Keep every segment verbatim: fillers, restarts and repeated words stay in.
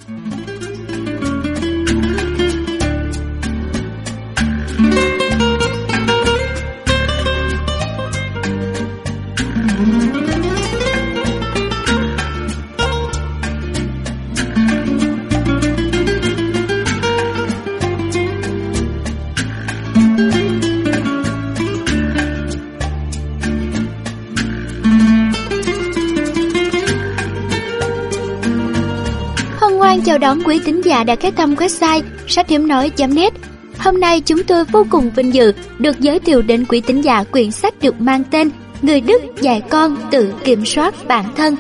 Chào đón quý thính giả đã ghé thăm website sách hiếm nói chấm net. Hôm nay chúng tôi vô cùng vinh dự được giới thiệu đến quý thính giả quyển sách được mang tên Người Đức dạy con tự kiểm soát bản thân.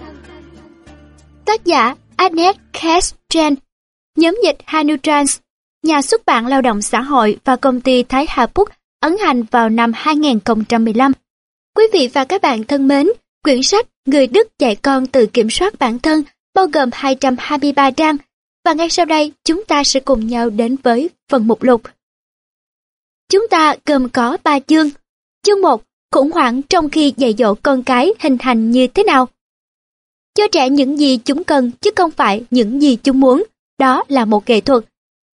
Tác giả Annette Kestren, nhóm dịch Hanutrans, nhà xuất bản Lao động Xã hội và công ty Thái Hà Book ấn hành vào năm hai nghìn không trăm mười lăm. Quý vị và các bạn thân mến, quyển sách Người Đức dạy con tự kiểm soát bản thân bao gồm hai trăm hai mươi ba trang, và ngay sau đây chúng ta sẽ cùng nhau đến với phần mục lục. Chúng ta gồm có ba chương. Chương một, khủng hoảng trong khi dạy dỗ con cái hình thành như thế nào. Cho trẻ những gì chúng cần chứ không phải những gì chúng muốn, đó là một nghệ thuật.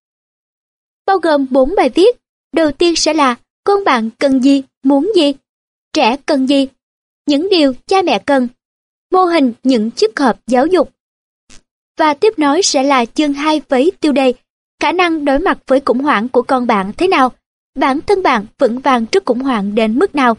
Bao gồm bốn bài viết. Đầu tiên sẽ là con bạn cần gì, muốn gì, trẻ cần gì, những điều cha mẹ cần, mô hình những chiếc hộp giáo dục. Và tiếp nối sẽ là chương hai với tiêu đề khả năng đối mặt với khủng hoảng của con bạn thế nào, bản thân bạn vững vàng trước khủng hoảng đến mức nào.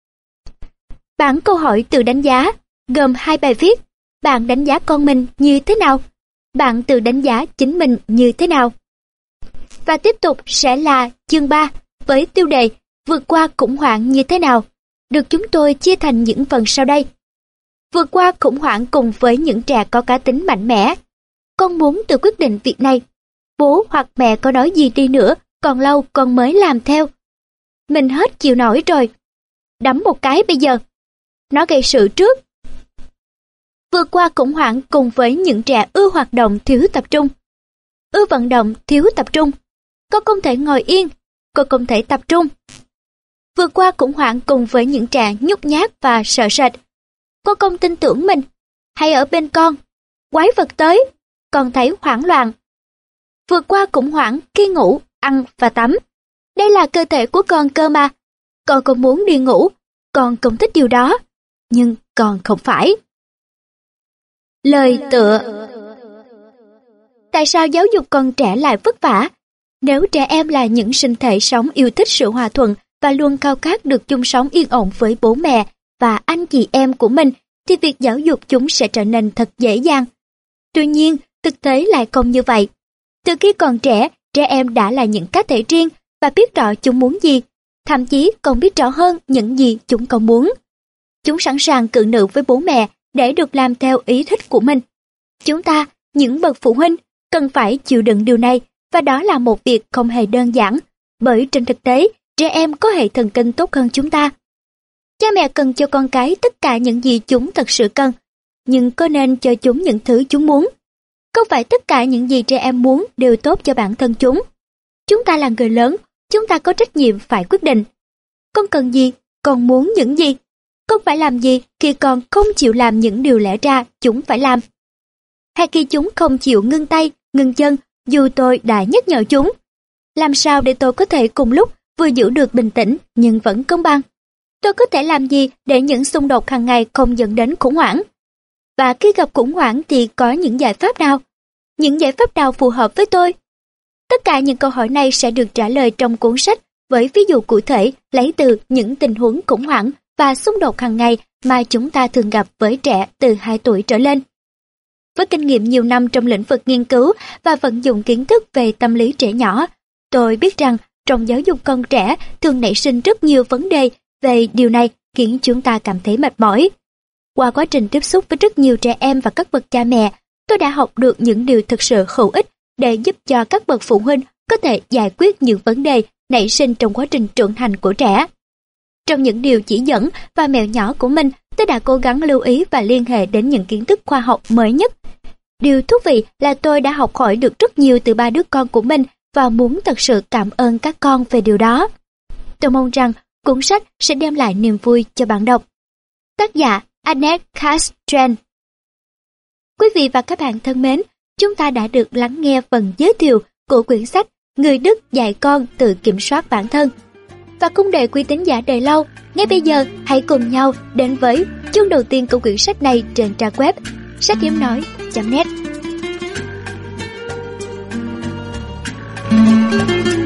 Bản câu hỏi tự đánh giá gồm hai bài viết, bạn đánh giá con mình như thế nào, bạn tự đánh giá chính mình như thế nào. Và tiếp tục sẽ là chương ba với tiêu đề vượt qua khủng hoảng như thế nào, được chúng tôi chia thành những phần sau đây. Vượt qua khủng hoảng cùng với những trẻ có cá tính mạnh mẽ. Con muốn tự quyết định việc này. Bố hoặc mẹ có nói gì đi nữa, còn lâu con mới làm theo. Mình hết chịu nổi rồi. Đấm một cái bây giờ. Nó gây sự trước. Vượt qua khủng hoảng cùng với những trẻ ưa hoạt động thiếu tập trung. Ưa vận động thiếu tập trung. Con không thể ngồi yên, con không thể tập trung. Vượt qua khủng hoảng cùng với những trẻ nhút nhát và sợ sệt. Con không tin tưởng mình, hãy ở bên con. Quái vật tới, con thấy hoảng loạn. Vượt qua khủng hoảng khi ngủ, ăn và tắm. Đây là cơ thể của con cơ mà. Con không muốn đi ngủ, con không thích điều đó, nhưng con không phải. Lời tựa. Tại sao giáo dục con trẻ lại vất vả? Nếu trẻ em là những sinh thể sống yêu thích sự hòa thuận và luôn khao khát được chung sống yên ổn với bố mẹ và anh chị em của mình, thì việc giáo dục chúng sẽ trở nên thật dễ dàng. Tuy nhiên, thực tế lại không như vậy. Từ khi còn trẻ, trẻ em đã là những cá thể riêng và biết rõ chúng muốn gì, thậm chí còn biết rõ hơn những gì chúng không muốn. Chúng sẵn sàng cự nữ với bố mẹ để được làm theo ý thích của mình. Chúng ta, những bậc phụ huynh, cần phải chịu đựng điều này, và đó là một việc không hề đơn giản, bởi trên thực tế, trẻ em có hệ thần kinh tốt hơn chúng ta. Cha mẹ cần cho con cái tất cả những gì chúng thật sự cần, nhưng có nên cho chúng những thứ chúng muốn? Không phải tất cả những gì trẻ em muốn đều tốt cho bản thân chúng. Chúng ta là người lớn, chúng ta có trách nhiệm phải quyết định. Con cần gì? Con muốn những gì? Con phải làm gì khi con không chịu làm những điều lẽ ra chúng phải làm? Hay khi chúng không chịu ngưng tay, ngưng chân, dù tôi đã nhắc nhở chúng? Làm sao để tôi có thể cùng lúc vừa giữ được bình tĩnh nhưng vẫn công bằng? Tôi có thể làm gì để những xung đột hàng ngày không dẫn đến khủng hoảng? Và khi gặp khủng hoảng thì có những giải pháp nào? Những giải pháp nào phù hợp với tôi? Tất cả những câu hỏi này sẽ được trả lời trong cuốn sách với ví dụ cụ thể lấy từ những tình huống khủng hoảng và xung đột hàng ngày mà chúng ta thường gặp với trẻ từ hai tuổi trở lên. Với kinh nghiệm nhiều năm trong lĩnh vực nghiên cứu và vận dụng kiến thức về tâm lý trẻ nhỏ, tôi biết rằng trong giáo dục con trẻ thường nảy sinh rất nhiều vấn đề về điều này, khiến chúng ta cảm thấy mệt mỏi. Qua quá trình tiếp xúc với rất nhiều trẻ em và các bậc cha mẹ, tôi đã học được những điều thực sự hữu ích để giúp cho các bậc phụ huynh có thể giải quyết những vấn đề nảy sinh trong quá trình trưởng thành của trẻ. Trong những điều chỉ dẫn và mẹo nhỏ của mình, tôi đã cố gắng lưu ý và liên hệ đến những kiến thức khoa học mới nhất. Điều thú vị là tôi đã học hỏi được rất nhiều từ ba đứa con của mình và muốn thật sự cảm ơn các con về điều đó. Tôi mong rằng cuốn sách sẽ đem lại niềm vui cho bạn đọc. Tác giả Annette Kestren. Quý vị và các bạn thân mến, chúng ta đã được lắng nghe phần giới thiệu của quyển sách Người Đức dạy con tự kiểm soát bản thân. Và không để quý tín giả đợi lâu, ngay bây giờ hãy cùng nhau đến với chương đầu tiên của quyển sách này trên trang web sách hiếm nói chấm net.